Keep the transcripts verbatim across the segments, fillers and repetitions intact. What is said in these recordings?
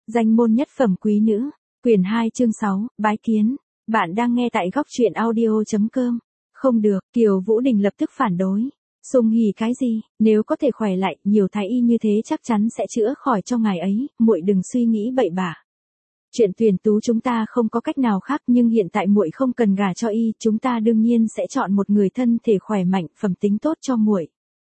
Danh môn nhất phẩm quý nữ, quyển hai chương sáu, bái kiến. Bạn đang nghe tại góc truyện audio chấm com. Không được, Kiều Vũ Đình lập tức phản đối. Sung hỉ cái gì, nếu có thể khỏe lại, nhiều thái y như thế chắc chắn sẽ chữa khỏi cho ngài ấy, muội đừng suy nghĩ bậy bạ. Chuyện tuyển tú chúng ta không có cách nào khác, nhưng hiện tại muội không cần gả cho y, chúng ta đương nhiên sẽ chọn một người thân thể khỏe mạnh, phẩm tính tốt cho muội.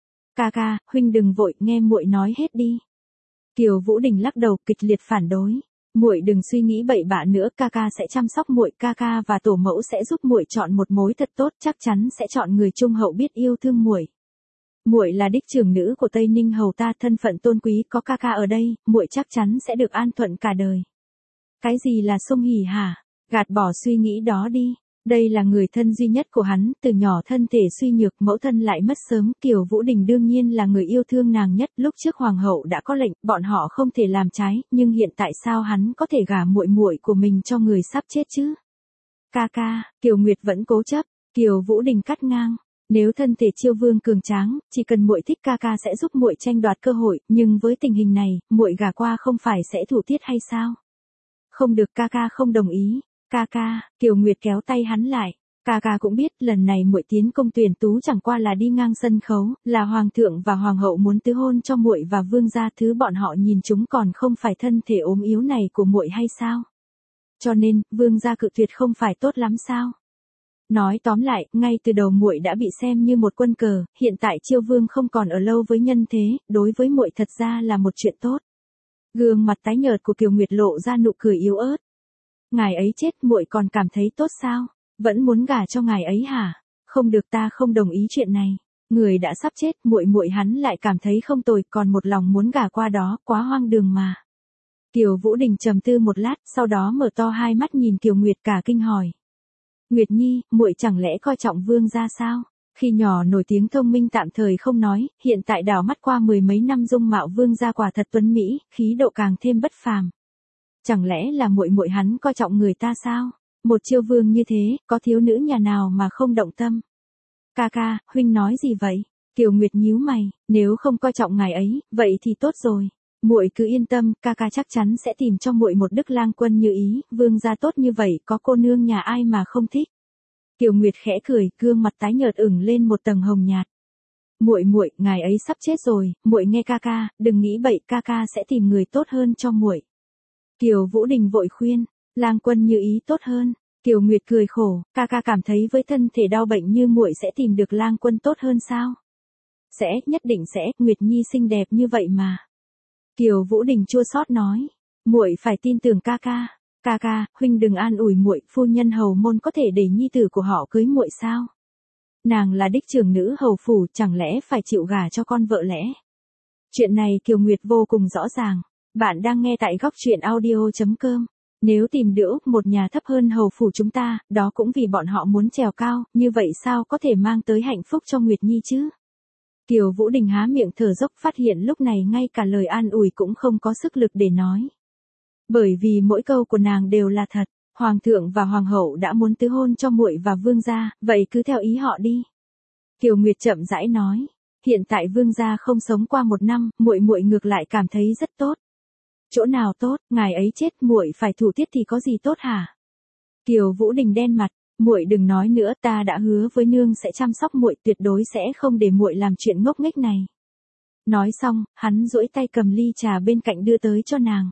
Ca ca, huynh đừng vội, nghe muội nói hết đi. Kiều Vũ Đình lắc đầu, kịch liệt phản đối. Muội đừng suy nghĩ bậy bạ nữa, ca ca sẽ chăm sóc muội, ca ca và tổ mẫu sẽ giúp muội chọn một mối thật tốt, chắc chắn sẽ chọn người trung hậu biết yêu thương muội. Muội là đích trưởng nữ của Tây Ninh hầu ta, thân phận tôn quý, có ca ca ở đây, muội chắc chắn sẽ được an thuận cả đời. Cái gì là sung hỉ hả? Gạt bỏ suy nghĩ đó đi. Đây là người thân duy nhất của hắn, từ nhỏ thân thể suy nhược, mẫu thân lại mất sớm, Kiều Vũ Đình đương nhiên là người yêu thương nàng nhất, lúc trước hoàng hậu đã có lệnh, bọn họ không thể làm trái, nhưng hiện tại sao hắn có thể gả muội muội của mình cho người sắp chết chứ? Ca ca, Kiều Nguyệt vẫn cố chấp, Kiều Vũ Đình cắt ngang, nếu thân thể Chiêu Vương cường tráng, chỉ cần muội thích ca ca sẽ giúp muội tranh đoạt cơ hội, nhưng với tình hình này, muội gả qua không phải sẽ thủ tiết hay sao? Không được, ca ca không đồng ý. Ca ca, Kiều Nguyệt kéo tay hắn lại. Ca ca cũng biết lần này muội tiến công tuyển tú chẳng qua là đi ngang sân khấu, là hoàng thượng và hoàng hậu muốn tứ hôn cho muội và vương gia, thứ bọn họ nhìn chúng còn không phải thân thể ốm yếu này của muội hay sao? Cho nên, vương gia cự tuyệt không phải tốt lắm sao? Nói tóm lại, ngay từ đầu muội đã bị xem như một quân cờ, hiện tại Chiêu Vương không còn ở lâu với nhân thế, đối với muội thật ra là một chuyện tốt. Gương mặt tái nhợt của Kiều Nguyệt lộ ra nụ cười yếu ớt. Ngài ấy chết muội còn cảm thấy tốt sao? Vẫn muốn gả cho ngài ấy hả? Không được, ta không đồng ý chuyện này. Người đã sắp chết, muội muội hắn lại cảm thấy không tồi, còn một lòng muốn gả qua đó, quá hoang đường mà. Kiều Vũ Đình trầm tư một lát, sau đó mở to hai mắt nhìn Kiều Nguyệt cả kinh hỏi. Nguyệt Nhi, muội chẳng lẽ coi trọng vương gia sao? Khi nhỏ nổi tiếng thông minh tạm thời không nói, hiện tại đảo mắt qua mười mấy năm dung mạo vương gia quả thật tuấn mỹ, khí độ càng thêm bất phàm. Chẳng lẽ là muội muội hắn coi trọng người ta sao? Một Chiêu Vương như thế, có thiếu nữ nhà nào mà không động tâm? Ca ca, huynh nói gì vậy? Kiều Nguyệt nhíu mày, nếu không coi trọng ngài ấy, vậy thì tốt rồi. Muội cứ yên tâm, ca ca chắc chắn sẽ tìm cho muội một đức lang quân như ý, vương gia tốt như vậy, có cô nương nhà ai mà không thích. Kiều Nguyệt khẽ cười, gương mặt tái nhợt ửng lên một tầng hồng nhạt. Muội muội, ngài ấy sắp chết rồi, muội nghe ca ca, đừng nghĩ bậy, ca ca sẽ tìm người tốt hơn cho muội. Kiều Vũ Đình vội khuyên, lang quân như ý tốt hơn. Kiều Nguyệt cười khổ, ca ca cảm thấy với thân thể đau bệnh như muội sẽ tìm được lang quân tốt hơn sao? Sẽ, nhất định sẽ, Nguyệt Nhi xinh đẹp như vậy mà. Kiều Vũ Đình chua xót nói, muội phải tin tưởng ca ca. Ca ca, huynh đừng an ủi muội, phu nhân hầu môn có thể để nhi tử của họ cưới muội sao? Nàng là đích trưởng nữ hầu phủ, chẳng lẽ phải chịu gả cho con vợ lẽ? Chuyện này Kiều Nguyệt vô cùng rõ ràng. Bạn đang nghe tại góc truyện audio chấm com. Nếu tìm được một nhà thấp hơn hầu phủ chúng ta, đó cũng vì bọn họ muốn trèo cao, như vậy sao có thể mang tới hạnh phúc cho Nguyệt Nhi chứ? Kiều Vũ Đình há miệng thở dốc, phát hiện lúc này ngay cả lời an ủi cũng không có sức lực để nói. Bởi vì mỗi câu của nàng đều là thật, hoàng thượng và hoàng hậu đã muốn tứ hôn cho muội và vương gia, vậy cứ theo ý họ đi. Kiều Nguyệt chậm rãi nói, hiện tại vương gia không sống qua một năm, muội muội ngược lại cảm thấy rất tốt. Chỗ nào tốt, ngài ấy chết muội phải thủ tiết thì có gì tốt hả? Kiều Vũ Đình đen mặt, muội đừng nói nữa, ta đã hứa với nương sẽ chăm sóc muội, tuyệt đối sẽ không để muội làm chuyện ngốc nghếch này. Nói xong, hắn duỗi tay cầm ly trà bên cạnh đưa tới cho nàng.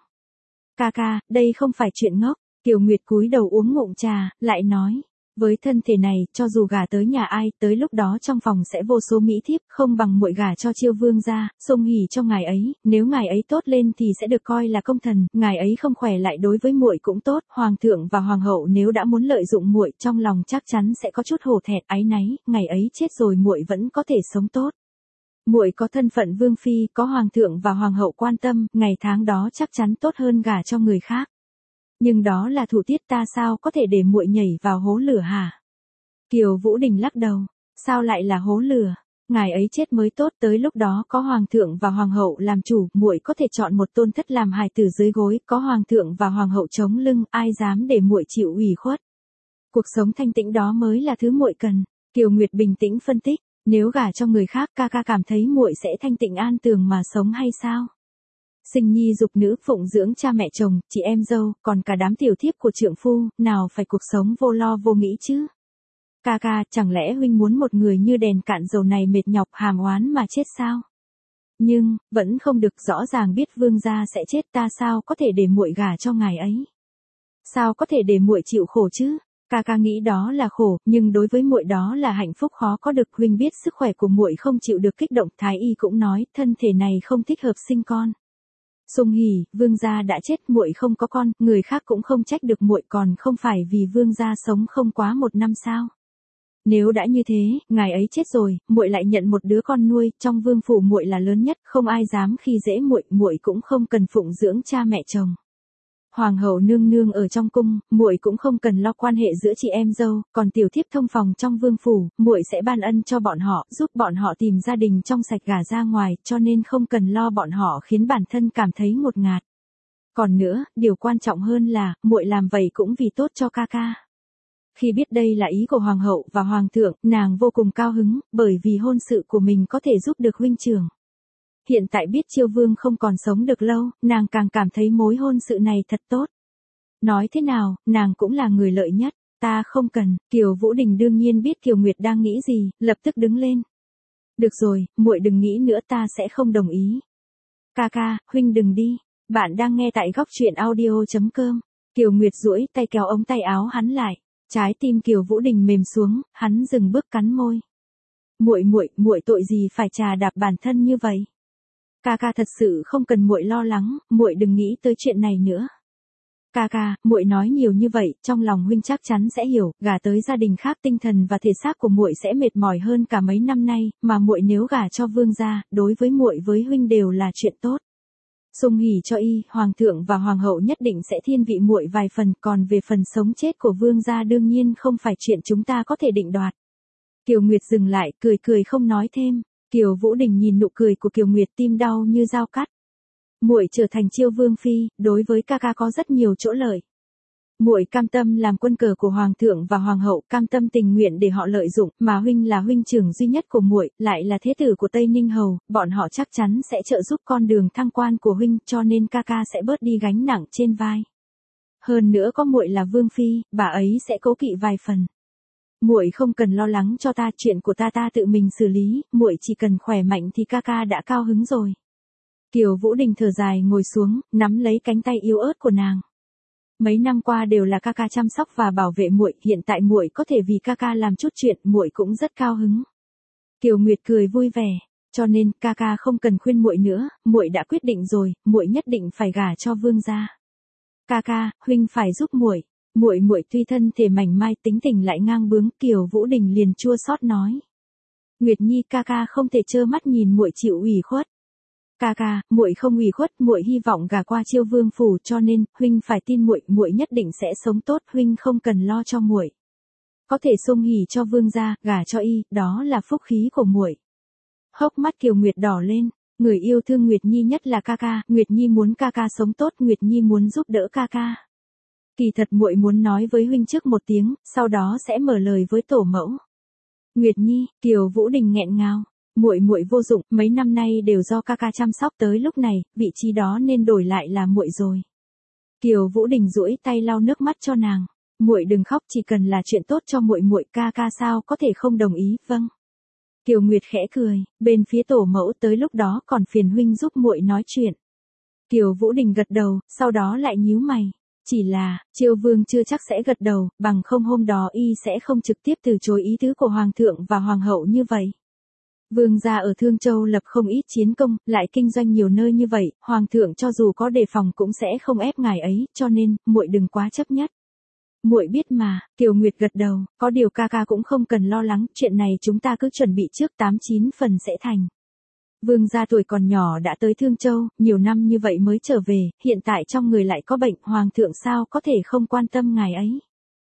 Ca ca, đây không phải chuyện ngốc. Kiều Nguyệt cúi đầu uống ngụm trà, lại nói. Với thân thể này, cho dù gả tới nhà ai, tới lúc đó trong phòng sẽ vô số mỹ thiếp, không bằng muội gả cho Chiêu Vương gia, sung hỉ cho ngài ấy, nếu ngài ấy tốt lên thì sẽ được coi là công thần, ngài ấy không khỏe lại đối với muội cũng tốt, hoàng thượng và hoàng hậu nếu đã muốn lợi dụng muội, trong lòng chắc chắn sẽ có chút hổ thẹn, áy náy, ngày ấy chết rồi muội vẫn có thể sống tốt. Muội có thân phận vương phi, có hoàng thượng và hoàng hậu quan tâm, ngày tháng đó chắc chắn tốt hơn gả cho người khác. Nhưng đó là thủ tiết, ta sao có thể để muội nhảy vào hố lửa hả? Kiều Vũ Đình lắc đầu, sao lại là hố lửa? Ngài ấy chết mới tốt, tới lúc đó có hoàng thượng và hoàng hậu làm chủ, muội có thể chọn một tôn thất làm hài tử dưới gối, có hoàng thượng và hoàng hậu chống lưng, ai dám để muội chịu ủy khuất? Cuộc sống thanh tĩnh đó mới là thứ muội cần. Kiều Nguyệt bình tĩnh phân tích, nếu gả cho người khác, ca ca cảm thấy muội sẽ thanh tịnh an tường mà sống hay sao? Sinh nhi dục nữ phụng dưỡng cha mẹ chồng, chị em dâu, còn cả đám tiểu thiếp của trượng phu, nào phải cuộc sống vô lo vô nghĩ chứ. Ca ca, chẳng lẽ huynh muốn một người như đèn cạn dầu này mệt nhọc hàm oán mà chết sao? Nhưng, vẫn không được, rõ ràng biết vương gia sẽ chết, ta sao có thể để muội gả cho ngài ấy? Sao có thể để muội chịu khổ chứ? Ca ca nghĩ đó là khổ, nhưng đối với muội đó là hạnh phúc khó có được. Huynh biết sức khỏe của muội không chịu được kích động, thái y cũng nói thân thể này không thích hợp sinh con. Sung hỉ, vương gia đã chết, muội không có con, người khác cũng không trách được muội, còn không phải vì vương gia sống không quá một năm sao? Nếu đã như thế, ngài ấy chết rồi, muội lại nhận một đứa con nuôi, trong vương phủ muội là lớn nhất, không ai dám khi dễ muội, muội cũng không cần phụng dưỡng cha mẹ chồng. Hoàng hậu nương nương ở trong cung, muội cũng không cần lo quan hệ giữa chị em dâu, còn tiểu thiếp thông phòng trong vương phủ, muội sẽ ban ân cho bọn họ, giúp bọn họ tìm gia đình trong sạch gả ra ngoài, cho nên không cần lo bọn họ khiến bản thân cảm thấy ngột ngạt. Còn nữa, điều quan trọng hơn là, muội làm vậy cũng vì tốt cho ca ca. Khi biết đây là ý của hoàng hậu và hoàng thượng, nàng vô cùng cao hứng, bởi vì hôn sự của mình có thể giúp được huynh trưởng. Hiện tại biết Chiêu Vương không còn sống được lâu, nàng càng cảm thấy mối hôn sự này thật tốt. Nói thế nào, nàng cũng là người lợi nhất, ta không cần. Kiều Vũ Đình đương nhiên biết Kiều Nguyệt đang nghĩ gì, lập tức đứng lên. Được rồi, muội đừng nghĩ nữa, ta sẽ không đồng ý. Ca ca, huynh đừng đi. Bạn đang nghe tại góc truyện audio chấm com. Kiều Nguyệt duỗi tay kéo ống tay áo hắn lại. Trái tim Kiều Vũ Đình mềm xuống, hắn dừng bước cắn môi. Muội muội, muội tội gì phải trà đạp bản thân như vậy? Ca ca thật sự không cần muội lo lắng, muội đừng nghĩ tới chuyện này nữa. Ca ca, muội nói nhiều như vậy, trong lòng huynh chắc chắn sẽ hiểu, gả tới gia đình khác tinh thần và thể xác của muội sẽ mệt mỏi hơn cả mấy năm nay, mà muội nếu gả cho vương gia, đối với muội với huynh đều là chuyện tốt. Sung hỉ cho y, hoàng thượng và hoàng hậu nhất định sẽ thiên vị muội vài phần, còn về phần sống chết của vương gia đương nhiên không phải chuyện chúng ta có thể định đoạt. Kiều Nguyệt dừng lại, cười cười không nói thêm. Kiều Vũ Đình nhìn nụ cười của Kiều Nguyệt, tim đau như dao cắt. Muội trở thành Chiêu Vương phi, đối với ca ca có rất nhiều chỗ lợi. Muội cam tâm làm quân cờ của hoàng thượng và hoàng hậu, cam tâm tình nguyện để họ lợi dụng, mà huynh là huynh trưởng duy nhất của muội, lại là thế tử của Tây Ninh hầu, bọn họ chắc chắn sẽ trợ giúp con đường thăng quan của huynh, cho nên ca ca sẽ bớt đi gánh nặng trên vai. Hơn nữa có muội là vương phi, bà ấy sẽ cố kỵ vài phần. Muội không cần lo lắng cho ta, chuyện của ta ta tự mình xử lý, muội chỉ cần khỏe mạnh thì ca ca đã cao hứng rồi. Kiều Vũ Đình thở dài ngồi xuống, nắm lấy cánh tay yếu ớt của nàng. Mấy năm qua đều là ca ca chăm sóc và bảo vệ muội, hiện tại muội có thể vì ca ca làm chút chuyện, muội cũng rất cao hứng. Kiều Nguyệt cười vui vẻ, cho nên ca ca không cần khuyên muội nữa, muội đã quyết định rồi, muội nhất định phải gả cho vương gia. Ca ca, huynh phải giúp muội. Muội muội tuy thân thể mảnh mai, tính tình lại ngang bướng, Kiều Vũ Đình liền chua xót nói. Nguyệt Nhi, ca ca không thể trơ mắt nhìn muội chịu ủy khuất. Ca ca, muội không ủy khuất, muội hy vọng gả qua Chiêu Vương phủ, cho nên huynh phải tin muội, muội nhất định sẽ sống tốt, huynh không cần lo cho muội. Có thể sung hỉ cho vương gia, gả cho y, đó là phúc khí của muội. Hốc mắt Kiều Nguyệt đỏ lên, người yêu thương Nguyệt Nhi nhất là ca ca, Nguyệt Nhi muốn ca ca sống tốt, Nguyệt Nhi muốn giúp đỡ ca ca. Kỳ thật muội muốn nói với huynh trước một tiếng, sau đó sẽ mở lời với tổ mẫu. Nguyệt Nhi, Kiều Vũ Đình nghẹn ngào, muội muội vô dụng, mấy năm nay đều do ca ca chăm sóc, tới lúc này, vị trí đó nên đổi lại là muội rồi. Kiều Vũ Đình duỗi tay lau nước mắt cho nàng, muội đừng khóc, chỉ cần là chuyện tốt cho muội muội, ca ca sao có thể không đồng ý, vâng. Kiều Nguyệt khẽ cười, bên phía tổ mẫu, tới lúc đó còn phiền huynh giúp muội nói chuyện. Kiều Vũ Đình gật đầu, sau đó lại nhíu mày. Chỉ là, Chiêu Vương chưa chắc sẽ gật đầu, bằng không hôm đó y sẽ không trực tiếp từ chối ý tứ của Hoàng thượng và Hoàng hậu như vậy. Vương gia ở Thương Châu lập không ít chiến công, lại kinh doanh nhiều nơi như vậy, Hoàng thượng cho dù có đề phòng cũng sẽ không ép ngài ấy, cho nên, muội đừng quá chấp nhất. Muội biết mà, Kiều Nguyệt gật đầu, có điều ca ca cũng không cần lo lắng, chuyện này chúng ta cứ chuẩn bị trước, tám chín phần sẽ thành. Vương gia tuổi còn nhỏ đã tới Thương Châu, nhiều năm như vậy mới trở về, hiện tại trong người lại có bệnh, hoàng thượng sao có thể không quan tâm ngài ấy.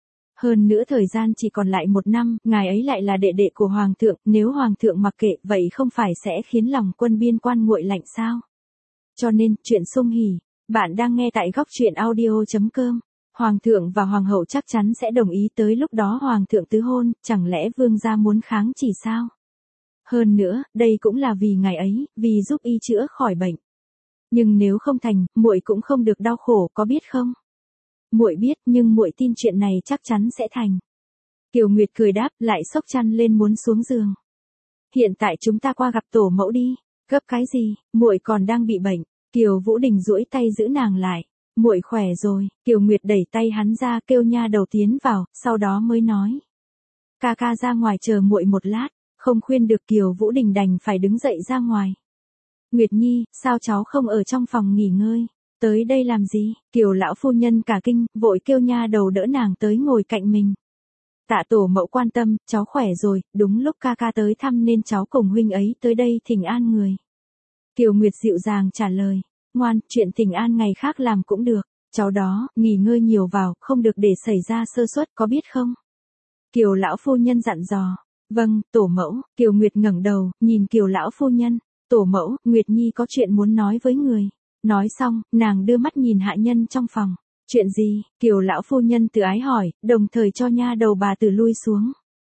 Hơn nữa thời gian chỉ còn lại một năm, ngài ấy lại là đệ đệ của hoàng thượng, nếu hoàng thượng mặc kệ, vậy không phải sẽ khiến lòng quân biên quan nguội lạnh sao? Cho nên, chuyện sung hỉ, bạn đang nghe tại góc truyện audio chấm com. Hoàng thượng và hoàng hậu chắc chắn sẽ đồng ý, tới lúc đó hoàng thượng tứ hôn, chẳng lẽ vương gia muốn kháng chỉ sao? Hơn nữa, đây cũng là vì ngài ấy, vì giúp y chữa khỏi bệnh. Nhưng nếu không thành, muội cũng không được đau khổ, có biết không? Muội biết, nhưng muội tin chuyện này chắc chắn sẽ thành. Kiều Nguyệt cười đáp, lại xốc chăn lên muốn xuống giường. Hiện tại chúng ta qua gặp tổ mẫu đi. Gấp cái gì, muội còn đang bị bệnh. Kiều Vũ Đình duỗi tay giữ nàng lại. Muội khỏe rồi. Kiều Nguyệt đẩy tay hắn ra, kêu nha đầu tiến vào, sau đó mới nói. Ca ca ra ngoài chờ muội một lát. Không khuyên được, Kiều Vũ Đình đành phải đứng dậy ra ngoài. Nguyệt Nhi, sao cháu không ở trong phòng nghỉ ngơi? Tới đây làm gì? Kiều lão phu nhân cả kinh, vội kêu nha đầu đỡ nàng tới ngồi cạnh mình. Tạ tổ mẫu quan tâm, cháu khỏe rồi, đúng lúc ca ca tới thăm nên cháu cùng huynh ấy tới đây thỉnh an người. Kiều Nguyệt dịu dàng trả lời, ngoan, chuyện thỉnh an ngày khác làm cũng được, cháu đó, nghỉ ngơi nhiều vào, không được để xảy ra sơ suất, có biết không? Kiều lão phu nhân dặn dò, vâng, tổ mẫu. Kiều Nguyệt ngẩng đầu, nhìn Kiều lão phu nhân, tổ mẫu, Nguyệt Nhi có chuyện muốn nói với người. Nói xong, nàng đưa mắt nhìn hạ nhân trong phòng. Chuyện gì? Kiều lão phu nhân từ ái hỏi, đồng thời cho nha đầu bà từ lui xuống.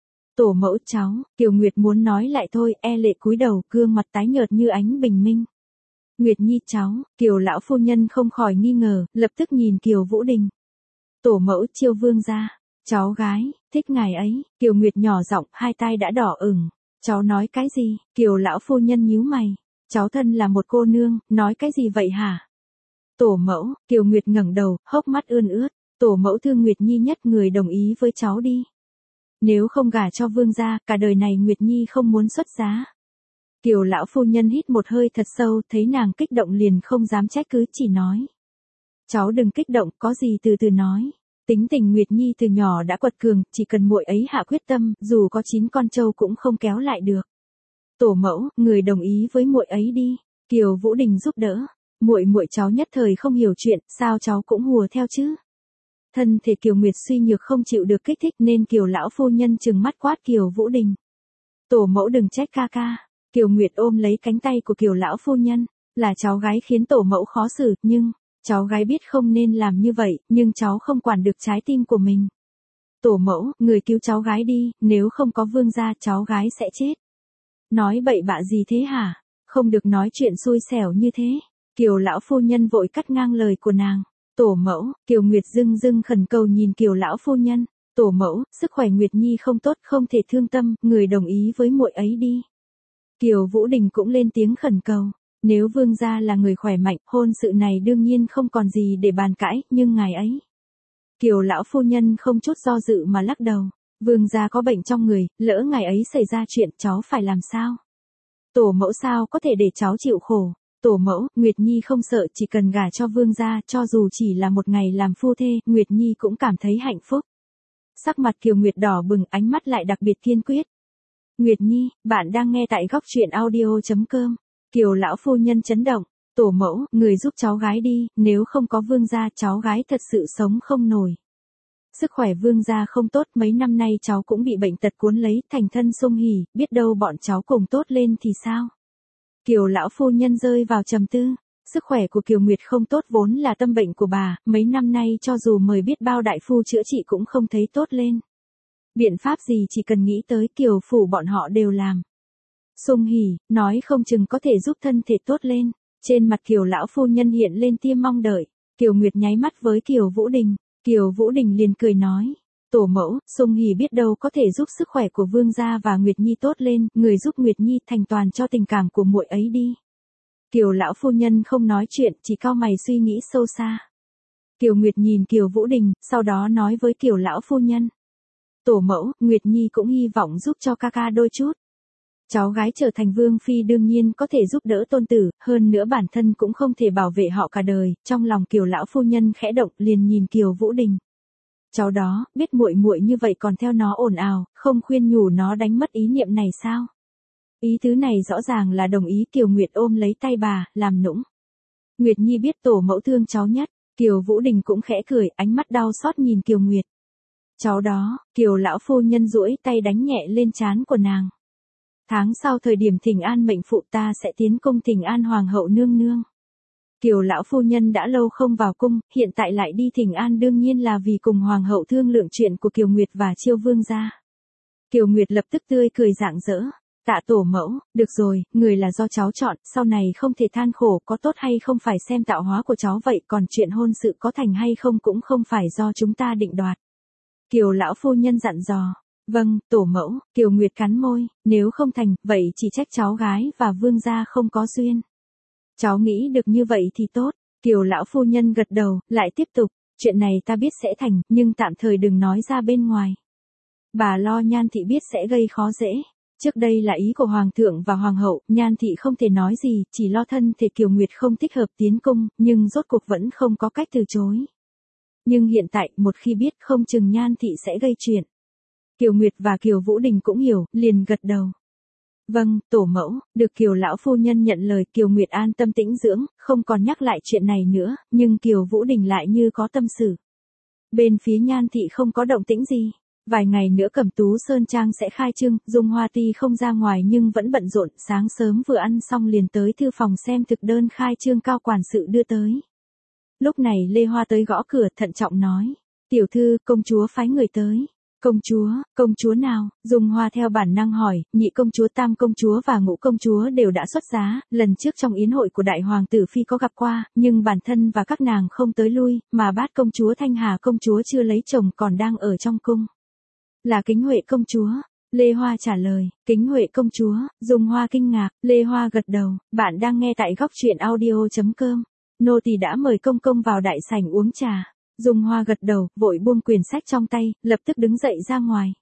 Tổ mẫu cháu, Kiều Nguyệt muốn nói lại thôi, e lệ cúi đầu, gương mặt tái nhợt như ánh bình minh. Nguyệt Nhi cháu, Kiều lão phu nhân không khỏi nghi ngờ, lập tức nhìn Kiều Vũ Đình. Tổ mẫu Chiêu Vương gia, cháu gái, thích ngài ấy. Kiều Nguyệt nhỏ giọng, hai tai đã đỏ ửng. Cháu nói cái gì? Kiều lão phu nhân nhíu mày. Cháu thân là một cô nương, nói cái gì vậy hả? Tổ mẫu, Kiều Nguyệt ngẩng đầu, hốc mắt ươn ướt. Tổ mẫu thương Nguyệt Nhi nhất, người đồng ý với cháu đi. Nếu không gả cho vương gia, cả đời này Nguyệt Nhi không muốn xuất giá. Kiều lão phu nhân hít một hơi thật sâu, thấy nàng kích động liền không dám trách cứ, chỉ nói. Cháu đừng kích động, có gì từ từ nói. Tính tình Nguyệt Nhi từ nhỏ đã quật cường, chỉ cần muội ấy hạ quyết tâm, dù có chín con trâu cũng không kéo lại được. Tổ mẫu, người đồng ý với muội ấy đi. Kiều Vũ Đình giúp đỡ. Muội muội cháu nhất thời không hiểu chuyện, sao cháu cũng hùa theo chứ? Thân thể Kiều Nguyệt suy nhược không chịu được kích thích nên Kiều lão phu nhân trừng mắt quát Kiều Vũ Đình. Tổ mẫu đừng trách ca ca. Kiều Nguyệt ôm lấy cánh tay của Kiều lão phu nhân, là cháu gái khiến tổ mẫu khó xử, nhưng cháu gái biết không nên làm như vậy, nhưng cháu không quản được trái tim của mình. Tổ mẫu, người cứu cháu gái đi, nếu không có vương gia cháu gái sẽ chết. Nói bậy bạ gì thế hả? Không được nói chuyện xui xẻo như thế. Kiều lão phu nhân vội cắt ngang lời của nàng. Tổ mẫu, Kiều Nguyệt dưng dưng khẩn cầu nhìn Kiều lão phu nhân. Tổ mẫu, sức khỏe Nguyệt Nhi không tốt, không thể thương tâm, người đồng ý với muội ấy đi. Kiều Vũ Đình cũng lên tiếng khẩn cầu. Nếu vương gia là người khỏe mạnh, hôn sự này đương nhiên không còn gì để bàn cãi, nhưng ngài ấy. Kiều lão phu nhân không chút do dự mà lắc đầu. Vương gia có bệnh trong người, lỡ ngài ấy xảy ra chuyện, cháu phải làm sao? Tổ mẫu sao có thể để cháu chịu khổ? Tổ mẫu, Nguyệt Nhi không sợ, chỉ cần gả cho vương gia, cho dù chỉ là một ngày làm phu thê, Nguyệt Nhi cũng cảm thấy hạnh phúc. Sắc mặt Kiều Nguyệt đỏ bừng, ánh mắt lại đặc biệt kiên quyết. Nguyệt Nhi, bạn đang nghe tại góc truyện audio chấm com. Kiều lão phu nhân chấn động. Tổ mẫu, người giúp cháu gái đi, nếu không có vương gia cháu gái thật sự sống không nổi. Sức khỏe vương gia không tốt, mấy năm nay cháu cũng bị bệnh tật cuốn lấy, thành thân sung hỉ, biết đâu bọn cháu cùng tốt lên thì sao? Kiều lão phu nhân rơi vào trầm tư. Sức khỏe của Kiều Nguyệt không tốt vốn là tâm bệnh của bà, mấy năm nay cho dù mời biết bao đại phu chữa trị cũng không thấy tốt lên. Biện pháp gì chỉ cần nghĩ tới Kiều phủ bọn họ đều làm. Sung hỉ, nói không chừng có thể giúp thân thể tốt lên. Trên mặt Kiều lão phu nhân hiện lên tia mong đợi. Kiều Nguyệt nháy mắt với Kiều Vũ Đình. Kiều Vũ Đình liền cười nói. Tổ mẫu, Sung hỉ biết đâu có thể giúp sức khỏe của vương gia và Nguyệt Nhi tốt lên, người giúp Nguyệt Nhi thành toàn cho tình cảm của muội ấy đi. Kiều lão phu nhân không nói chuyện, chỉ cau mày suy nghĩ sâu xa. Kiều Nguyệt nhìn Kiều Vũ Đình, sau đó nói với Kiều lão phu nhân. Tổ mẫu, Nguyệt Nhi cũng hy vọng giúp cho ca ca đôi chút. Cháu gái trở thành vương phi đương nhiên có thể giúp đỡ tôn tử, hơn nữa bản thân cũng không thể bảo vệ họ cả đời. Trong lòng Kiều lão phu nhân khẽ động, liền nhìn Kiều Vũ Đình. Cháu đó, biết muội muội như vậy còn theo nó ồn ào, không khuyên nhủ nó đánh mất ý niệm này sao? Ý tứ này rõ ràng là đồng ý. Kiều Nguyệt ôm lấy tay bà, làm nũng. Nguyệt Nhi biết tổ mẫu thương cháu nhất. Kiều Vũ Đình cũng khẽ cười, ánh mắt đau xót nhìn Kiều Nguyệt. Cháu đó, Kiều lão phu nhân duỗi tay đánh nhẹ lên trán của nàng. Tháng sau thời điểm thỉnh an mệnh phụ ta sẽ tiến cung thỉnh an hoàng hậu nương nương. Kiều lão phu nhân đã lâu không vào cung, hiện tại lại đi thỉnh an đương nhiên là vì cùng hoàng hậu thương lượng chuyện của Kiều Nguyệt và Chiêu Vương gia. Kiều Nguyệt lập tức tươi cười rạng rỡ. Tạ tổ mẫu, được rồi, người là do cháu chọn, sau này không thể than khổ, có tốt hay không phải xem tạo hóa của cháu vậy, còn chuyện hôn sự có thành hay không cũng không phải do chúng ta định đoạt. Kiều lão phu nhân dặn dò. Vâng, tổ mẫu. Kiều Nguyệt cắn môi, nếu không thành, vậy chỉ trách cháu gái và vương gia không có duyên. Cháu nghĩ được như vậy thì tốt. Kiều lão phu nhân gật đầu, lại tiếp tục, chuyện này ta biết sẽ thành, nhưng tạm thời đừng nói ra bên ngoài. Bà lo Nhan thị biết sẽ gây khó dễ. Trước đây là ý của Hoàng thượng và Hoàng hậu, Nhan thị không thể nói gì, chỉ lo thân thể Kiều Nguyệt không thích hợp tiến cung, nhưng rốt cuộc vẫn không có cách từ chối. Nhưng hiện tại, một khi biết không chừng Nhan thị sẽ gây chuyện. Kiều Nguyệt và Kiều Vũ Đình cũng hiểu, liền gật đầu. Vâng, tổ mẫu, được Kiều lão phu nhân nhận lời, Kiều Nguyệt an tâm tĩnh dưỡng, không còn nhắc lại chuyện này nữa, nhưng Kiều Vũ Đình lại như có tâm sự. Bên phía Nhan thị không có động tĩnh gì. Vài ngày nữa Cẩm Tú Sơn Trang sẽ khai trương, Dung Hoa tuy không ra ngoài nhưng vẫn bận rộn, sáng sớm vừa ăn xong liền tới thư phòng xem thực đơn khai trương cao quản sự đưa tới. Lúc này Lê Hoa tới gõ cửa, thận trọng nói, tiểu thư, công chúa phái người tới. Công chúa, công chúa nào? Dung Hoa theo bản năng hỏi, nhị công chúa, tam công chúa và ngũ công chúa đều đã xuất giá, lần trước trong yến hội của đại hoàng tử phi có gặp qua, nhưng bản thân và các nàng không tới lui, mà bát công chúa Thanh Hà công chúa chưa lấy chồng còn đang ở trong cung. Là Kính Huệ công chúa. Lê Hoa trả lời, Kính Huệ công chúa. Dung Hoa kinh ngạc, Lê Hoa gật đầu, bạn đang nghe tại góc truyện audio.com. Nô tỳ đã mời công công vào đại sảnh uống trà. Dung Hoa gật đầu, vội buông quyển sách trong tay, lập tức đứng dậy ra ngoài.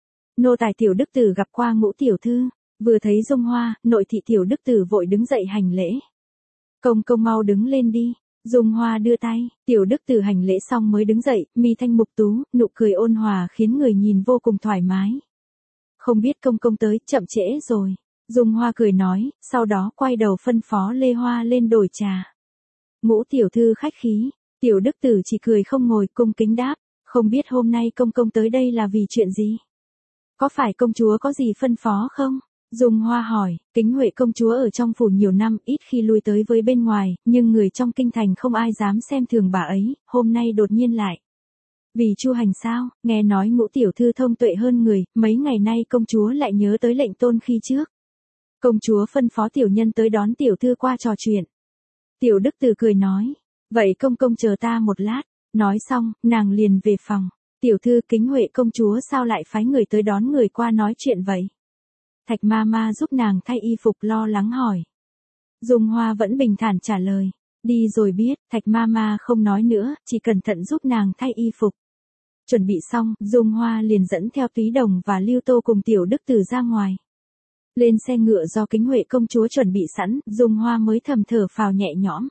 Nô tài Tiểu Đức Tử gặp qua Ngũ tiểu thư. Vừa thấy Dung Hoa, nội thị Tiểu Đức Tử vội đứng dậy hành lễ. Công công mau đứng lên đi. Dung Hoa đưa tay, Tiểu Đức Tử hành lễ xong mới đứng dậy, mi thanh mục tú, nụ cười ôn hòa khiến người nhìn vô cùng thoải mái. Không biết công công tới, chậm trễ rồi. Dung Hoa cười nói, sau đó quay đầu phân phó Lê Hoa lên đổi trà. Ngũ tiểu thư khách khí. Tiểu Đức Tử chỉ cười không ngồi, cung kính đáp, không biết hôm nay công công tới đây là vì chuyện gì? Có phải công chúa có gì phân phó không? Dung Hoa hỏi, Kính Huệ công chúa ở trong phủ nhiều năm, ít khi lui tới với bên ngoài, nhưng người trong kinh thành không ai dám xem thường bà ấy, hôm nay đột nhiên lại. Vì Chu Hành sao? Nghe nói Ngũ tiểu thư thông tuệ hơn người, mấy ngày nay công chúa lại nhớ tới lệnh tôn khi trước. Công chúa phân phó tiểu nhân tới đón tiểu thư qua trò chuyện. Tiểu Đức Tử cười nói, vậy công công chờ ta một lát. Nói xong, nàng liền về phòng. Tiểu thư, Kính Huệ công chúa sao lại phái người tới đón người qua nói chuyện vậy? Thạch ma ma giúp nàng thay y phục, lo lắng hỏi. Dung Hoa vẫn bình thản trả lời. Đi rồi biết. Thạch ma ma không nói nữa, chỉ cẩn thận giúp nàng thay y phục. Chuẩn bị xong, Dung Hoa liền dẫn theo Túy Đồng và Lưu Tô cùng Tiểu Đức Tử ra ngoài. Lên xe ngựa do Kính Huệ công chúa chuẩn bị sẵn, Dung Hoa mới thầm thở phào nhẹ nhõm.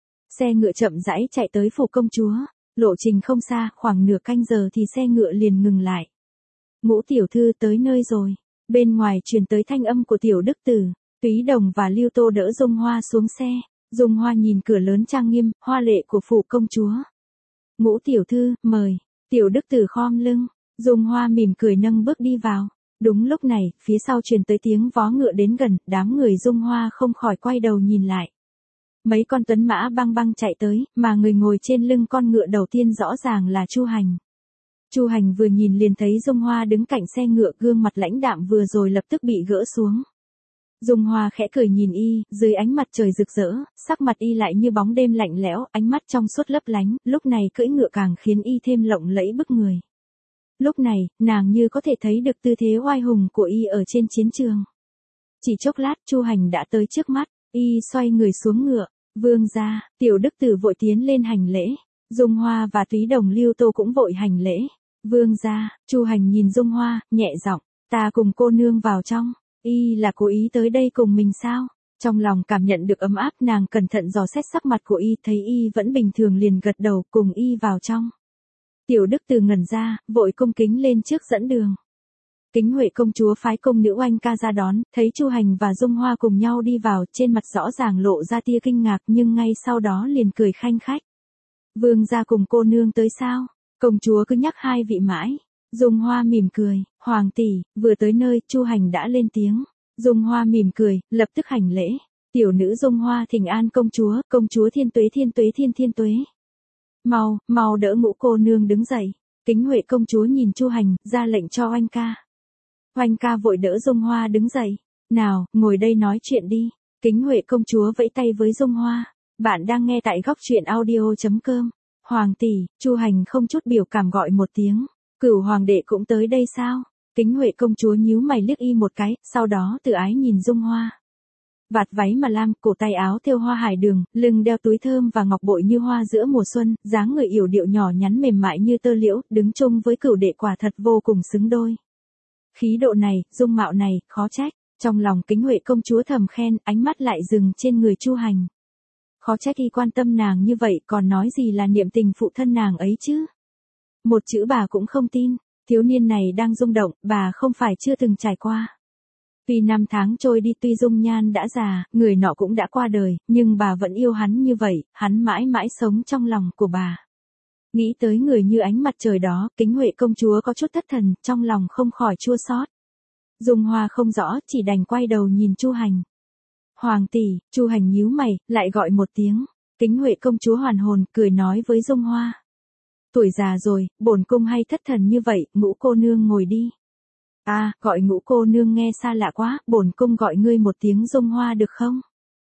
Xe ngựa chậm rãi chạy tới phủ công chúa. Lộ trình không xa, khoảng nửa canh giờ thì xe ngựa liền ngừng lại. Ngũ tiểu thư tới nơi rồi. Bên ngoài truyền tới thanh âm của Tiểu Đức Tử. Túy Đồng và Lưu Tô đỡ Dung Hoa xuống xe. Dung Hoa nhìn cửa lớn trang nghiêm, hoa lệ của phủ công chúa. Ngũ tiểu thư, mời. Tiểu Đức Tử khom lưng. Dung Hoa mỉm cười nâng bước đi vào. Đúng lúc này, phía sau truyền tới tiếng vó ngựa đến gần, đám người Dung Hoa không khỏi quay đầu nhìn lại. Mấy con tuấn mã băng băng chạy tới, mà người ngồi trên lưng con ngựa đầu tiên rõ ràng là Chu Hành. Chu Hành vừa nhìn liền thấy Dung Hoa đứng cạnh xe ngựa, gương mặt lãnh đạm vừa rồi lập tức bị gỡ xuống. Dung Hoa khẽ cười nhìn y, dưới ánh mặt trời rực rỡ, sắc mặt y lại như bóng đêm lạnh lẽo, ánh mắt trong suốt lấp lánh, lúc này cưỡi ngựa càng khiến y thêm lộng lẫy bức người. Lúc này, nàng như có thể thấy được tư thế oai hùng của y ở trên chiến trường. Chỉ chốc lát, Chu Hành đã tới trước mắt, y xoay người xuống ngựa. Vương gia. Tiểu Đức Tử vội tiến lên hành lễ. Dung Hoa và Túy Đồng Lưu Tô cũng vội hành lễ. Vương gia. Chu Hành nhìn Dung Hoa, nhẹ giọng, ta cùng cô nương vào trong. Y là cố ý tới đây cùng mình sao? Trong lòng cảm nhận được ấm áp, nàng cẩn thận dò xét sắc mặt của y, thấy y vẫn bình thường liền gật đầu cùng y vào trong. Tiểu Đức Tử ngẩn ra, vội cung kính lên trước dẫn đường. Kính Huệ công chúa phái công nữ oanh ca ra đón, thấy Chu Hành và Dung Hoa cùng nhau đi vào, trên mặt rõ ràng lộ ra tia kinh ngạc, nhưng ngay sau đó liền cười khanh khách. Vương gia cùng cô nương tới sao? Công chúa cứ nhắc hai vị mãi. Dung Hoa mỉm cười, hoàng tỷ, vừa tới nơi, Chu Hành đã lên tiếng. Dung Hoa mỉm cười, lập tức hành lễ. Tiểu nữ Dung Hoa thỉnh an công chúa, công chúa thiên tuế thiên tuế thiên thiên tuế. Mau, mau đỡ Ngũ cô nương đứng dậy. Kính Huệ công chúa nhìn Chu Hành, ra lệnh cho oanh ca. Oanh ca vội đỡ Dung Hoa đứng dậy. Nào, ngồi đây nói chuyện đi. Kính Huệ công chúa vẫy tay với Dung Hoa. Bạn đang nghe tại góc truyện audio.com. Hoàng tỷ, Chu Hành không chút biểu cảm gọi một tiếng. Cửu hoàng đệ cũng tới đây sao? Kính Huệ công chúa nhíu mày liếc y một cái, sau đó tự ái nhìn Dung Hoa. Vạt váy mà lam, cổ tay áo thêu hoa hải đường, lưng đeo túi thơm và ngọc bội như hoa giữa mùa xuân, dáng người yểu điệu nhỏ nhắn mềm mại như tơ liễu, đứng chung với cửu đệ quả thật vô cùng xứng đôi. Khí độ này, dung mạo này, khó trách. Trong lòng Kính Huệ công chúa thầm khen, ánh mắt lại dừng trên người Chu Hành. Khó trách y quan tâm nàng như vậy, còn nói gì là niệm tình phụ thân nàng ấy chứ. Một chữ bà cũng không tin, thiếu niên này đang rung động, bà không phải chưa từng trải qua. Tuy năm tháng trôi đi, tuy dung nhan đã già, người nọ cũng đã qua đời, nhưng bà vẫn yêu hắn như vậy, hắn mãi mãi sống trong lòng của bà. Nghĩ tới người như ánh mặt trời đó, Kính Huệ công chúa có chút thất thần, trong lòng không khỏi chua xót. Dung Hoa không rõ, chỉ đành quay đầu nhìn Chu Hành. Hoàng tỷ, Chu Hành nhíu mày, lại gọi một tiếng. Kính Huệ công chúa hoàn hồn, cười nói với Dung Hoa. Tuổi già rồi, bổn cung hay thất thần như vậy, Ngũ cô nương ngồi đi. À, gọi Ngũ cô nương nghe xa lạ quá, bổn cung gọi ngươi một tiếng Dung Hoa được không?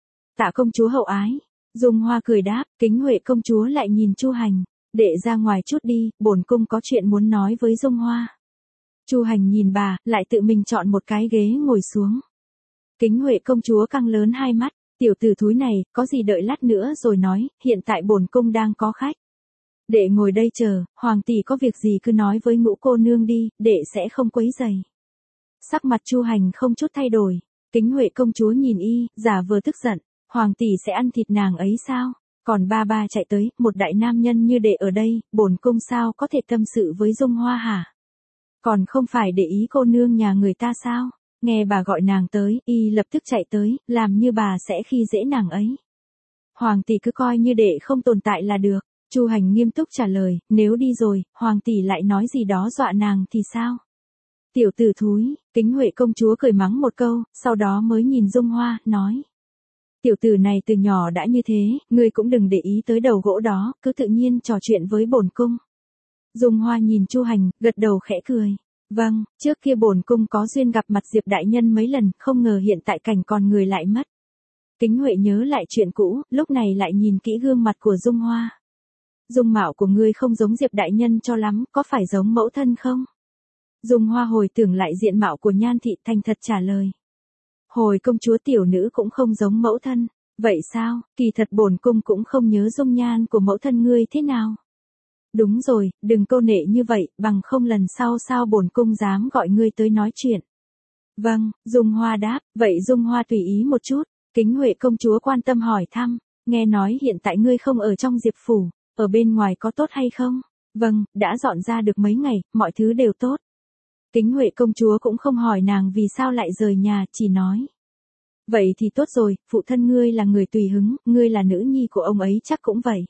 Tạ công chúa hậu ái. Dung Hoa cười đáp, Kính Huệ công chúa lại nhìn Chu Hành. Đệ ra ngoài chút đi, bổn cung có chuyện muốn nói với Dung Hoa. Chu Hành nhìn bà, lại tự mình chọn một cái ghế ngồi xuống. Kính Huệ công chúa căng lớn hai mắt, tiểu tử thúi này, có gì đợi lát nữa rồi nói, hiện tại bổn cung đang có khách. Đệ ngồi đây chờ, hoàng tỷ có việc gì cứ nói với Ngũ cô nương đi, đệ sẽ không quấy rầy. Sắc mặt Chu Hành không chút thay đổi, Kính Huệ công chúa nhìn y, giả vờ tức giận, hoàng tỷ sẽ ăn thịt nàng ấy sao? Còn ba ba chạy tới, một đại nam nhân như đệ ở đây, bổn cung sao có thể tâm sự với Dung Hoa hả? Còn không phải để ý cô nương nhà người ta sao? Nghe bà gọi nàng tới, y lập tức chạy tới, làm như bà sẽ khi dễ nàng ấy. Hoàng tỷ cứ coi như đệ không tồn tại là được. Chu Hành nghiêm túc trả lời, nếu đi rồi, hoàng tỷ lại nói gì đó dọa nàng thì sao? Tiểu tử thúi, Kính Huệ công chúa cười mắng một câu, sau đó mới nhìn Dung Hoa, nói. Tiểu tử này từ nhỏ đã như thế, ngươi cũng đừng để ý tới đầu gỗ đó, cứ tự nhiên trò chuyện với bổn cung. Dung Hoa nhìn Chu Hành, gật đầu khẽ cười. Vâng, trước kia bổn cung có duyên gặp mặt Diệp đại nhân mấy lần, không ngờ hiện tại cảnh còn người lại mất. Kính Huệ nhớ lại chuyện cũ, lúc này lại nhìn kỹ gương mặt của Dung Hoa. Dung mạo của ngươi không giống Diệp đại nhân cho lắm, có phải giống mẫu thân không? Dung Hoa hồi tưởng lại diện mạo của Nhan thị, thành thật trả lời. Hồi công chúa tiểu nữ cũng không giống mẫu thân. Vậy sao, kỳ thật bổn cung cũng không nhớ dung nhan của mẫu thân ngươi thế nào. Đúng rồi, đừng câu nệ như vậy, bằng không lần sau sao bổn cung dám gọi ngươi tới nói chuyện. Vâng, Dung Hoa đáp, vậy Dung Hoa tùy ý một chút. Kính Huệ công chúa quan tâm hỏi thăm, nghe nói hiện tại ngươi không ở trong Diệp phủ, ở bên ngoài có tốt hay không? Vâng, đã dọn ra được mấy ngày, mọi thứ đều tốt. Kính Huệ công chúa cũng không hỏi nàng vì sao lại rời nhà, chỉ nói. Vậy thì tốt rồi, phụ thân ngươi là người tùy hứng, ngươi là nữ nhi của ông ấy chắc cũng vậy.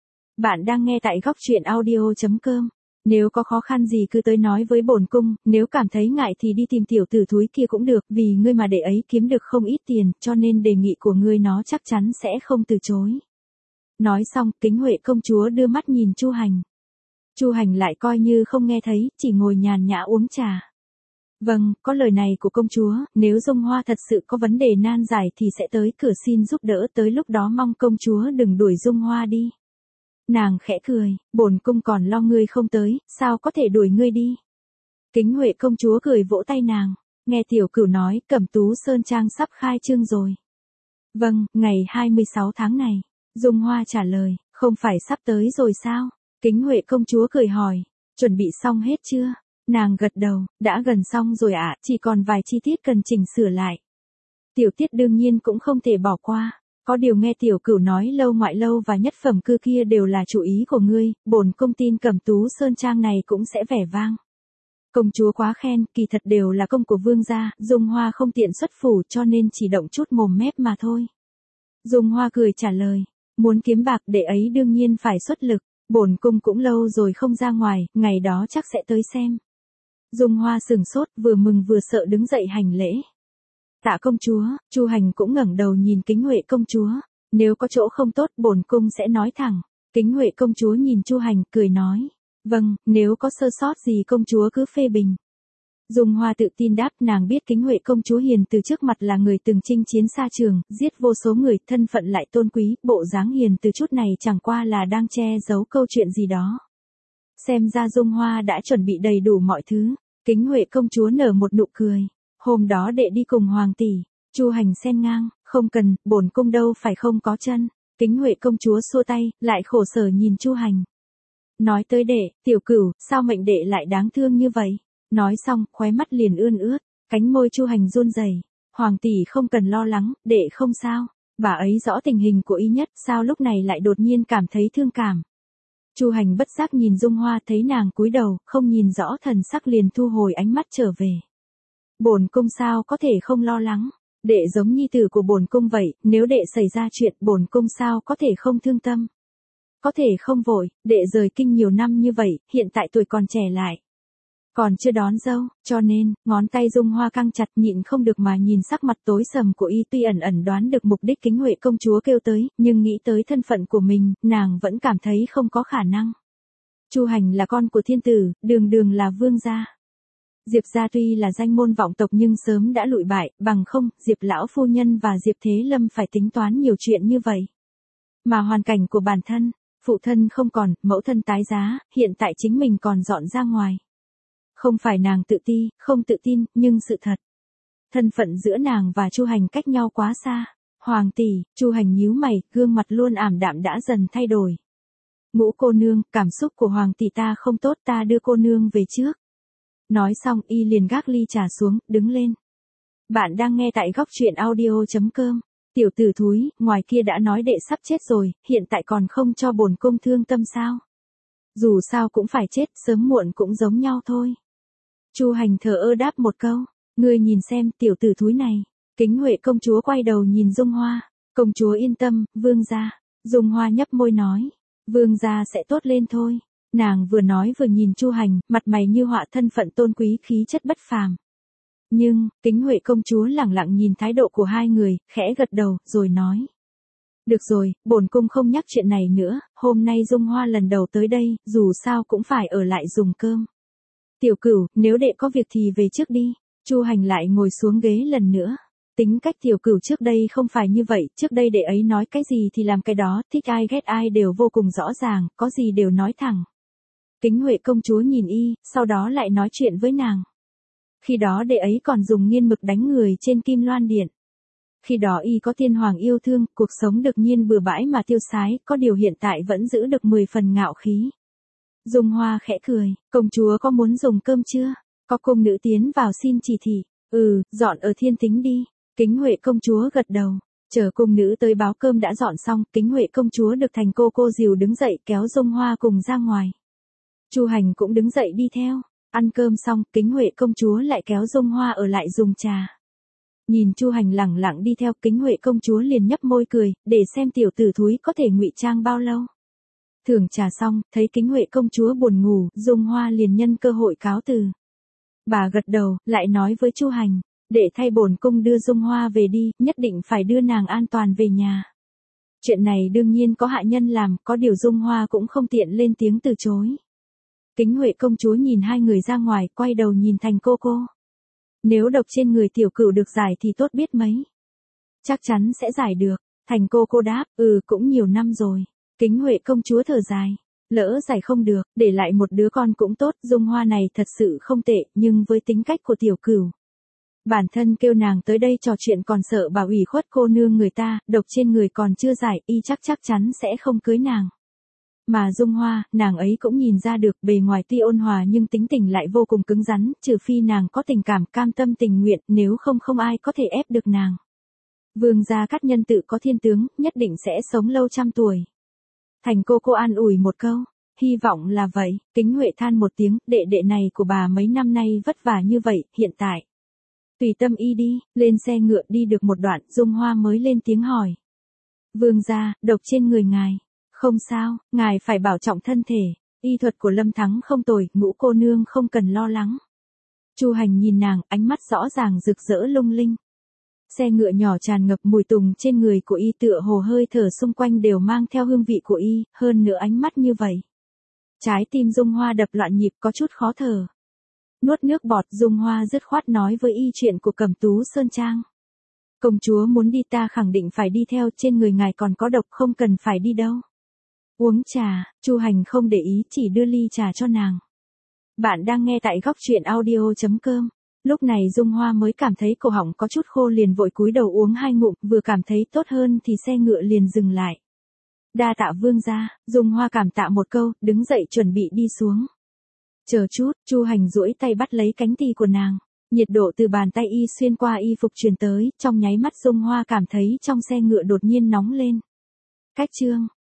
Bạn đang nghe tại góc truyện audio.com. Nếu có khó khăn gì cứ tới nói với bổn cung, nếu cảm thấy ngại thì đi tìm tiểu tử thúi kia cũng được, vì ngươi mà để ấy kiếm được không ít tiền, cho nên đề nghị của ngươi nó chắc chắn sẽ không từ chối. Nói xong, Kính Huệ công chúa đưa mắt nhìn Chu Hành. Chu Hành lại coi như không nghe thấy, chỉ ngồi nhàn nhã uống trà. Vâng, có lời này của công chúa, nếu Dung Hoa thật sự có vấn đề nan giải thì sẽ tới cửa xin giúp đỡ, tới lúc đó mong công chúa đừng đuổi Dung Hoa đi. Nàng khẽ cười, bổn cung còn lo ngươi không tới, sao có thể đuổi ngươi đi. Kính Huệ công chúa cười vỗ tay nàng, nghe tiểu cửu nói, Cẩm Tú Sơn Trang sắp khai trương rồi. Vâng, ngày hai mươi sáu tháng này. Dung Hoa trả lời, không phải sắp tới rồi sao? Kính Huệ công chúa cười hỏi, chuẩn bị xong hết chưa? Nàng gật đầu, đã gần xong rồi ạ, à, chỉ còn vài chi tiết cần chỉnh sửa lại. Tiểu tiết đương nhiên cũng không thể bỏ qua. Có điều nghe tiểu cửu nói lâu ngoại lâu và nhất phẩm cư kia đều là chủ ý của ngươi, bổn cung tin Cẩm Tú Sơn Trang này cũng sẽ vẻ vang. Công chúa quá khen, kỳ thật đều là công của vương gia, Dung Hoa không tiện xuất phủ cho nên chỉ động chút mồm mép mà thôi. Dung Hoa cười trả lời, muốn kiếm bạc để ấy đương nhiên phải xuất lực, bổn cung cũng lâu rồi không ra ngoài, ngày đó chắc sẽ tới xem. Dung Hoa sừng sốt, vừa mừng vừa sợ đứng dậy hành lễ. Tạ công chúa, Chu Hành cũng ngẩng đầu nhìn Kính Huệ công chúa, nếu có chỗ không tốt bổn cung sẽ nói thẳng. Kính Huệ công chúa nhìn Chu Hành cười nói, vâng, nếu có sơ sót gì công chúa cứ phê bình. Dung Hoa tự tin đáp, nàng biết Kính Huệ công chúa hiền từ trước mặt là người từng chinh chiến xa trường, giết vô số người, thân phận lại tôn quý, bộ dáng hiền từ chút này chẳng qua là đang che giấu câu chuyện gì đó. Xem ra Dung Hoa đã chuẩn bị đầy đủ mọi thứ. Kính Huệ công chúa nở một nụ cười. Hôm đó đệ đi cùng hoàng tỷ. Chu Hành xen ngang, không cần, bổn cung đâu phải không có chân. Kính Huệ công chúa xua tay, lại khổ sở nhìn Chu Hành. Nói tới đệ, tiểu cửu, sao mệnh đệ lại đáng thương như vậy? Nói xong, khóe mắt liền ươn ướt, cánh môi Chu Hành run rẩy. Hoàng tỷ không cần lo lắng, đệ không sao. Bà ấy rõ tình hình của y nhất, sao lúc này lại đột nhiên cảm thấy thương cảm. Chu Hành bất giác nhìn Dung Hoa, thấy nàng cúi đầu, không nhìn rõ thần sắc liền thu hồi ánh mắt trở về. Bổn cung sao có thể không lo lắng, đệ giống nhi tử của bổn cung vậy, nếu đệ xảy ra chuyện, bổn cung sao có thể không thương tâm. Có thể không vội, đệ rời kinh nhiều năm như vậy, hiện tại tuổi còn trẻ lại. Còn chưa đón dâu, cho nên, ngón tay Dung Hoa căng chặt, nhịn không được mà nhìn sắc mặt tối sầm của y, tuy ẩn ẩn đoán được mục đích Kính Huệ công chúa kêu tới, nhưng nghĩ tới thân phận của mình, nàng vẫn cảm thấy không có khả năng. Chu Hành là con của thiên tử, đường đường là vương gia. Diệp gia tuy là danh môn vọng tộc nhưng sớm đã lụi bại, bằng không, Diệp lão phu nhân và Diệp Thế Lâm phải tính toán nhiều chuyện như vậy. Mà hoàn cảnh của bản thân, phụ thân không còn, mẫu thân tái giá, hiện tại chính mình còn dọn ra ngoài. Không phải nàng tự ti, không tự tin, nhưng sự thật. Thân phận giữa nàng và Chu Hành cách nhau quá xa. Hoàng tỷ, Chu Hành nhíu mày, gương mặt luôn ảm đạm đã dần thay đổi. Ngũ cô nương, cảm xúc của hoàng tỷ ta không tốt, ta đưa cô nương về trước. Nói xong y liền gác ly trà xuống, đứng lên. Bạn đang nghe tại góc truyện audio chấm com. Tiểu tử thúi, ngoài kia đã nói đệ sắp chết rồi, hiện tại còn không cho bổn cung thương tâm sao? Dù sao cũng phải chết, sớm muộn cũng giống nhau thôi. Chu Hành thờ ơ đáp một câu, ngươi nhìn xem tiểu tử thúi này. Kính Huệ công chúa quay đầu nhìn Dung Hoa, công chúa yên tâm, vương gia. Dung Hoa nhấp môi nói, vương gia sẽ tốt lên thôi. Nàng vừa nói vừa nhìn Chu Hành, mặt mày như họa, thân phận tôn quý, khí chất bất phàm. Nhưng, Kính Huệ công chúa lẳng lặng nhìn thái độ của hai người, khẽ gật đầu, rồi nói. Được rồi, bổn cung không nhắc chuyện này nữa, hôm nay Dung Hoa lần đầu tới đây, dù sao cũng phải ở lại dùng cơm. Tiểu cửu, nếu đệ có việc thì về trước đi. Chu Hành lại ngồi xuống ghế lần nữa. Tính cách tiểu cửu trước đây không phải như vậy, trước đây đệ ấy nói cái gì thì làm cái đó, thích ai ghét ai đều vô cùng rõ ràng, có gì đều nói thẳng. Kính Huệ công chúa nhìn y, sau đó lại nói chuyện với nàng. Khi đó đệ ấy còn dùng nghiên mực đánh người trên Kim Loan Điện. Khi đó y có tiên hoàng yêu thương, cuộc sống được nhiên bừa bãi mà tiêu sái, có điều hiện tại vẫn giữ được mười phần ngạo khí. Dung Hoa khẽ cười, công chúa có muốn dùng cơm chưa? Có cung nữ tiến vào xin chỉ thị. Ừ, dọn ở thiên tính đi. Kính Huệ công chúa gật đầu. Chờ cung nữ tới báo cơm đã dọn xong, Kính Huệ công chúa được thành cô cô dìu đứng dậy kéo Dung Hoa cùng ra ngoài. Chu Hành cũng đứng dậy đi theo. Ăn cơm xong, Kính Huệ công chúa lại kéo Dung Hoa ở lại dùng trà. Nhìn Chu Hành lẳng lặng đi theo, Kính Huệ công chúa liền nhấp môi cười, để xem tiểu tử thúi có thể ngụy trang bao lâu. Thưởng trà xong, thấy Kính Huệ công chúa buồn ngủ, Dung Hoa liền nhân cơ hội cáo từ. Bà gật đầu, lại nói với Chu Hành, để thay bổn cung đưa Dung Hoa về đi, nhất định phải đưa nàng an toàn về nhà. Chuyện này đương nhiên có hạ nhân làm, có điều Dung Hoa cũng không tiện lên tiếng từ chối. Kính Huệ công chúa nhìn hai người ra ngoài, quay đầu nhìn thành cô cô. Nếu độc trên người tiểu cửu được giải thì tốt biết mấy. Chắc chắn sẽ giải được. Thành cô cô đáp, ừ cũng nhiều năm rồi. Kính Huệ công chúa thở dài. Lỡ giải không được, để lại một đứa con cũng tốt. Dung Hoa này thật sự không tệ, nhưng với tính cách của tiểu cửu. Bản thân kêu nàng tới đây trò chuyện còn sợ bà ủy khuất cô nương người ta, độc trên người còn chưa giải, y chắc chắc chắn sẽ không cưới nàng. Mà Dung Hoa, nàng ấy cũng nhìn ra được, bề ngoài tuy ôn hòa nhưng tính tình lại vô cùng cứng rắn, trừ phi nàng có tình cảm cam tâm tình nguyện, nếu không không ai có thể ép được nàng. Vương gia Cát Nhân tự có thiên tướng, nhất định sẽ sống lâu trăm tuổi. Thành cô cô an ủi một câu, hy vọng là vậy. Kính Huệ than một tiếng, đệ đệ này của bà mấy năm nay vất vả như vậy, hiện tại. Tùy tâm y đi, lên xe ngựa đi được một đoạn, Dung Hoa mới lên tiếng hỏi. Vương gia, độc trên người ngài. Không sao, ngài phải bảo trọng thân thể, y thuật của Lâm Thắng không tồi, ngũ cô nương không cần lo lắng. Chu Hành nhìn nàng, ánh mắt rõ ràng rực rỡ lung linh. Xe ngựa nhỏ tràn ngập mùi tùng trên người của y, tựa hồ hơi thở xung quanh đều mang theo hương vị của y, hơn nữa ánh mắt như vậy. Trái tim Dung Hoa đập loạn nhịp, có chút khó thở. Nuốt nước bọt, Dung Hoa dứt khoát nói với y chuyện của Cẩm Tú Sơn Trang. Công chúa muốn đi ta khẳng định phải đi theo, trên người ngài còn có độc, không cần phải đi đâu. Uống trà, Chu Hành không để ý, chỉ đưa ly trà cho nàng. Bạn đang nghe tại góc truyện audio.com. Lúc này Dung Hoa mới cảm thấy cổ họng có chút khô, liền vội cúi đầu uống hai ngụm, vừa cảm thấy tốt hơn thì xe ngựa liền dừng lại. Đa tạ vương gia, Dung Hoa cảm tạ một câu, đứng dậy chuẩn bị đi xuống. Chờ chút, Chu Hành duỗi tay bắt lấy cánh tay của nàng. Nhiệt độ từ bàn tay y xuyên qua y phục truyền tới, trong nháy mắt Dung Hoa cảm thấy trong xe ngựa đột nhiên nóng lên. Cách chương,